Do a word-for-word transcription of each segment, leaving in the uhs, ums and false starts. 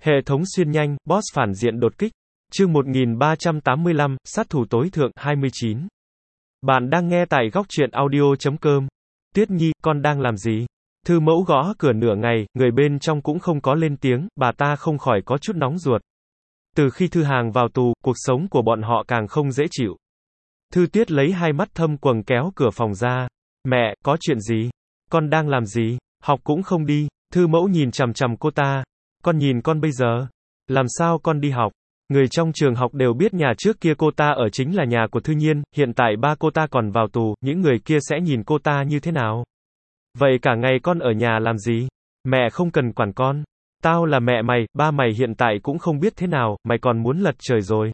Hệ thống xuyên nhanh, boss phản diện đột kích. Chương một nghìn ba trăm tám mươi lăm, sát thủ tối thượng, hai mươi chín. Bạn đang nghe tại góc truyện audio chấm com. Tuyết Nhi, con đang làm gì? Thư mẫu gõ cửa nửa ngày, người bên trong cũng không có lên tiếng, bà ta không khỏi có chút nóng ruột. Từ khi Thư Hàng vào tù, cuộc sống của bọn họ càng không dễ chịu. Thư Tuyết lấy hai mắt thâm quầng kéo cửa phòng ra. Mẹ, có chuyện gì? Con đang làm gì? Học cũng không đi. Thư mẫu nhìn chằm chằm cô ta. Con nhìn con bây giờ. Làm sao con đi học? Người trong trường học đều biết nhà trước kia cô ta ở chính là nhà của Thư Nhiên, hiện tại ba cô ta còn vào tù, những người kia sẽ nhìn cô ta như thế nào? Vậy cả ngày con ở nhà làm gì? Mẹ không cần quản con. Tao là mẹ mày, ba mày hiện tại cũng không biết thế nào, mày còn muốn lật trời rồi.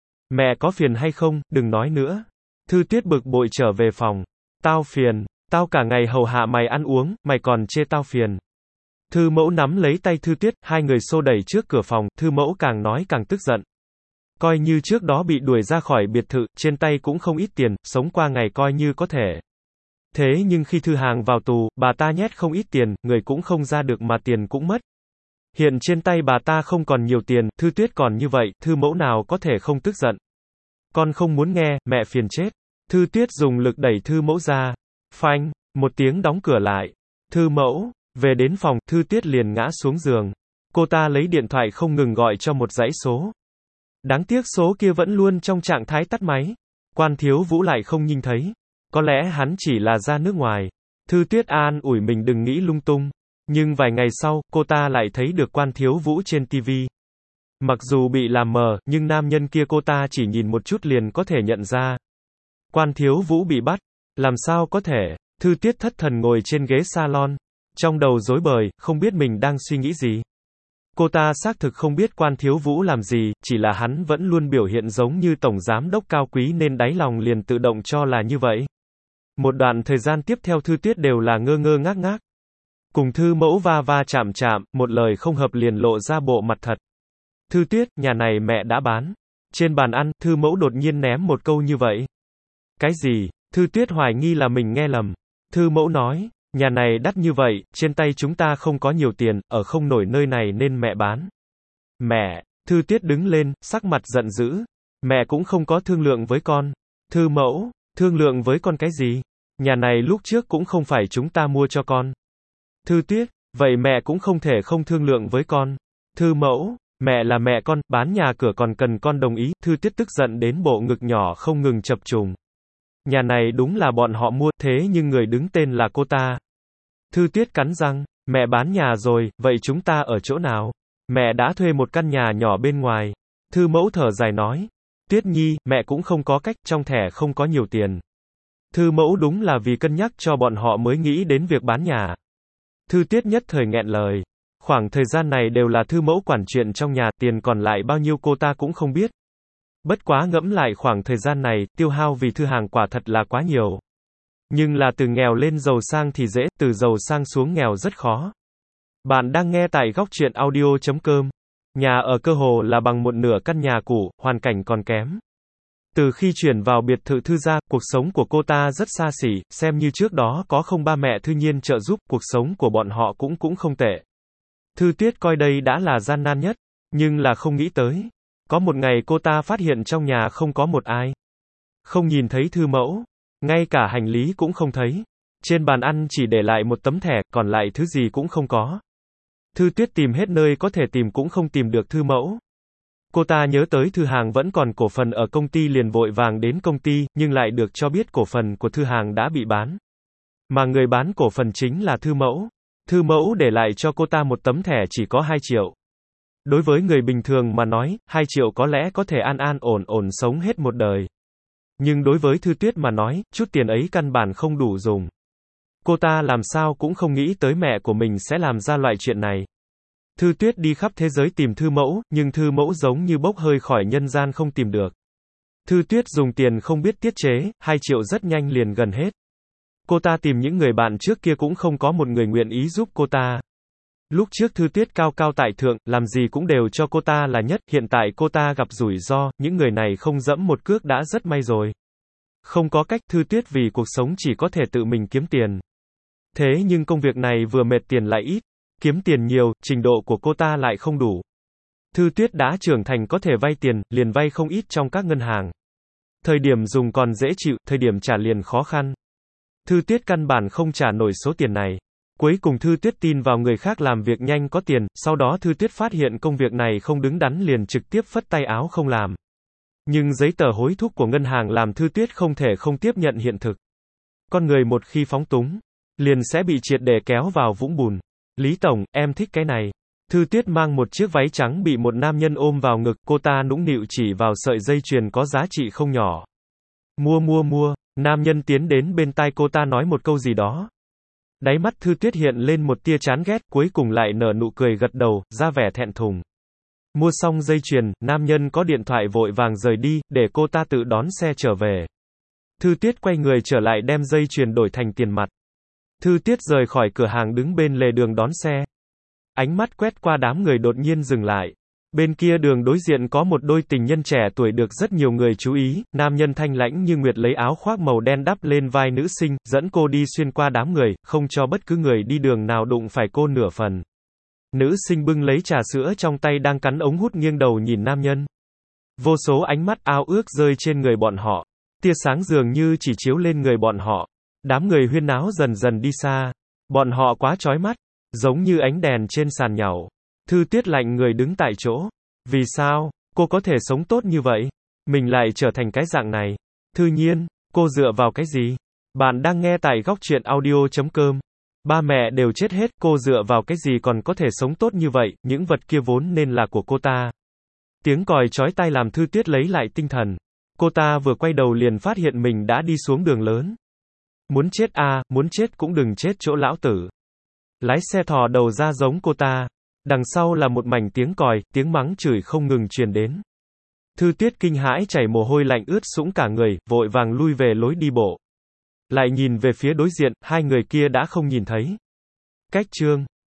Mẹ có phiền hay không, đừng nói nữa. Thư Tuyết bực bội trở về phòng. Tao phiền, tao cả ngày hầu hạ mày ăn uống, mày còn chê tao phiền. Thư mẫu nắm lấy tay Thư Tuyết, hai người xô đẩy trước cửa phòng, Thư mẫu càng nói càng tức giận. Coi như trước đó bị đuổi ra khỏi biệt thự, trên tay cũng không ít tiền, sống qua ngày coi như có thể. Thế nhưng khi Thư Hàng vào tù, bà ta nhét không ít tiền, người cũng không ra được mà tiền cũng mất. Hiện trên tay bà ta không còn nhiều tiền, Thư Tuyết còn như vậy, Thư mẫu nào có thể không tức giận. Con không muốn nghe, mẹ phiền chết. Thư Tuyết dùng lực đẩy Thư mẫu ra. Phanh, một tiếng đóng cửa lại. Thư mẫu, về đến phòng, Thư Tuyết liền ngã xuống giường. Cô ta lấy điện thoại không ngừng gọi cho một dãy số. Đáng tiếc số kia vẫn luôn trong trạng thái tắt máy. Quan Thiếu Vũ lại không nhìn thấy. Có lẽ hắn chỉ là ra nước ngoài. Thư Tuyết an ủi mình đừng nghĩ lung tung. Nhưng vài ngày sau, cô ta lại thấy được Quan Thiếu Vũ trên ti vi. Mặc dù bị làm mờ, nhưng nam nhân kia cô ta chỉ nhìn một chút liền có thể nhận ra. Quan Thiếu Vũ bị bắt. Làm sao có thể? Thư Tuyết thất thần ngồi trên ghế salon. Trong đầu rối bời, không biết mình đang suy nghĩ gì. Cô ta xác thực không biết Quan Thiếu Vũ làm gì, chỉ là hắn vẫn luôn biểu hiện giống như tổng giám đốc cao quý nên đáy lòng liền tự động cho là như vậy. Một đoạn thời gian tiếp theo Thư Tuyết đều là ngơ ngơ ngác ngác. Cùng Thư mẫu va va chạm chạm, một lời không hợp liền lộ ra bộ mặt thật. Thư Tuyết, nhà này mẹ đã bán. Trên bàn ăn, Thư mẫu đột nhiên ném một câu như vậy. Cái gì? Thư Tuyết hoài nghi là mình nghe lầm. Thư mẫu nói, nhà này đắt như vậy, trên tay chúng ta không có nhiều tiền, ở không nổi nơi này nên mẹ bán. Mẹ, Thư Tuyết đứng lên, sắc mặt giận dữ. Mẹ cũng không có thương lượng với con. Thư mẫu, thương lượng với con cái gì? Nhà này lúc trước cũng không phải chúng ta mua cho con. Thư Tuyết, vậy mẹ cũng không thể không thương lượng với con. Thư mẫu, mẹ là mẹ con, bán nhà cửa còn cần con đồng ý. Thư Tuyết tức giận đến bộ ngực nhỏ không ngừng chập trùng. Nhà này đúng là bọn họ mua, thế nhưng người đứng tên là cô ta. Thư Tuyết cắn răng, mẹ bán nhà rồi, vậy chúng ta ở chỗ nào? Mẹ đã thuê một căn nhà nhỏ bên ngoài. Thư mẫu thở dài nói, Tuyết Nhi, mẹ cũng không có cách, trong thẻ không có nhiều tiền. Thư mẫu đúng là vì cân nhắc cho bọn họ mới nghĩ đến việc bán nhà. Thư Tuyết nhất thời nghẹn lời. Khoảng thời gian này đều là Thư mẫu quản chuyện trong nhà, tiền còn lại bao nhiêu cô ta cũng không biết. Bất quá ngẫm lại khoảng thời gian này, tiêu hao vì Thư Hàng quả thật là quá nhiều. Nhưng là từ nghèo lên giàu sang thì dễ, từ giàu sang xuống nghèo rất khó. Bạn đang nghe tại góc truyện audio chấm com. Nhà ở cơ hồ là bằng một nửa căn nhà cũ, hoàn cảnh còn kém. Từ khi chuyển vào biệt thự Thư gia, cuộc sống của cô ta rất xa xỉ, xem như trước đó có không ba mẹ Thư Nhiên trợ giúp, cuộc sống của bọn họ cũng cũng không tệ. Thư Tuyết coi đây đã là gian nan nhất, nhưng là không nghĩ tới. Có một ngày cô ta phát hiện trong nhà không có một ai. Không nhìn thấy Thư mẫu. Ngay cả hành lý cũng không thấy. Trên bàn ăn chỉ để lại một tấm thẻ, còn lại thứ gì cũng không có. Thư Tuyết tìm hết nơi có thể tìm cũng không tìm được Thư mẫu. Cô ta nhớ tới Thư Hàng vẫn còn cổ phần ở công ty liền vội vàng đến công ty, nhưng lại được cho biết cổ phần của Thư Hàng đã bị bán. Mà người bán cổ phần chính là Thư mẫu. Thư mẫu để lại cho cô ta một tấm thẻ chỉ có hai triệu. Đối với người bình thường mà nói, hai triệu có lẽ có thể an an ổn ổn sống hết một đời. Nhưng đối với Thư Tuyết mà nói, chút tiền ấy căn bản không đủ dùng. Cô ta làm sao cũng không nghĩ tới mẹ của mình sẽ làm ra loại chuyện này. Thư Tuyết đi khắp thế giới tìm Thư mẫu, nhưng Thư mẫu giống như bốc hơi khỏi nhân gian không tìm được. Thư Tuyết dùng tiền không biết tiết chế, hai triệu rất nhanh liền gần hết. Cô ta tìm những người bạn trước kia cũng không có một người nguyện ý giúp cô ta. Lúc trước Thư Tuyết cao cao tại thượng, làm gì cũng đều cho cô ta là nhất, hiện tại cô ta gặp rủi ro, những người này không dẫm một cước đã rất may rồi. Không có cách, Thư Tuyết vì cuộc sống chỉ có thể tự mình kiếm tiền. Thế nhưng công việc này vừa mệt tiền lại ít, kiếm tiền nhiều, trình độ của cô ta lại không đủ. Thư Tuyết đã trưởng thành có thể vay tiền, liền vay không ít trong các ngân hàng. Thời điểm dùng còn dễ chịu, thời điểm trả liền khó khăn. Thư Tuyết căn bản không trả nổi số tiền này. Cuối cùng Thư Tuyết tin vào người khác làm việc nhanh có tiền, sau đó Thư Tuyết phát hiện công việc này không đứng đắn liền trực tiếp phất tay áo không làm. Nhưng giấy tờ hối thúc của ngân hàng làm Thư Tuyết không thể không tiếp nhận hiện thực. Con người một khi phóng túng, liền sẽ bị triệt để kéo vào vũng bùn. Lý Tổng, em thích cái này. Thư Tuyết mang một chiếc váy trắng bị một nam nhân ôm vào ngực, cô ta nũng nịu chỉ vào sợi dây chuyền có giá trị không nhỏ. Mua mua mua, nam nhân tiến đến bên tai cô ta nói một câu gì đó. Đáy mắt Thư Tuyết hiện lên một tia chán ghét, cuối cùng lại nở nụ cười gật đầu, ra vẻ thẹn thùng. Mua xong dây chuyền, nam nhân có điện thoại vội vàng rời đi, để cô ta tự đón xe trở về. Thư Tuyết quay người trở lại đem dây chuyền đổi thành tiền mặt. Thư Tuyết rời khỏi cửa hàng đứng bên lề đường đón xe. Ánh mắt quét qua đám người đột nhiên dừng lại. Bên kia đường đối diện có một đôi tình nhân trẻ tuổi được rất nhiều người chú ý, nam nhân thanh lãnh như nguyệt lấy áo khoác màu đen đắp lên vai nữ sinh, dẫn cô đi xuyên qua đám người, không cho bất cứ người đi đường nào đụng phải cô nửa phần. Nữ sinh bưng lấy trà sữa trong tay đang cắn ống hút nghiêng đầu nhìn nam nhân. Vô số ánh mắt ao ước rơi trên người bọn họ. Tia sáng dường như chỉ chiếu lên người bọn họ. Đám người huyên náo dần dần đi xa. Bọn họ quá chói mắt, giống như ánh đèn trên sàn nhàu. Thư Tuyết lạnh người đứng tại chỗ. Vì sao, cô có thể sống tốt như vậy? Mình lại trở thành cái dạng này. Thư Nhiên, cô dựa vào cái gì? Bạn đang nghe tại góc truyện audio chấm com. Ba mẹ đều chết hết, cô dựa vào cái gì còn có thể sống tốt như vậy, những vật kia vốn nên là của cô ta. Tiếng còi chói tai làm Thư Tuyết lấy lại tinh thần. Cô ta vừa quay đầu liền phát hiện mình đã đi xuống đường lớn. Muốn chết à, muốn chết cũng đừng chết chỗ lão tử. Lái xe thò đầu ra giống cô ta. Đằng sau là một mảnh tiếng còi, tiếng mắng chửi không ngừng truyền đến. Thư Tuyết kinh hãi chảy mồ hôi lạnh ướt sũng cả người, vội vàng lui về lối đi bộ. Lại nhìn về phía đối diện, hai người kia đã không nhìn thấy. Cách chương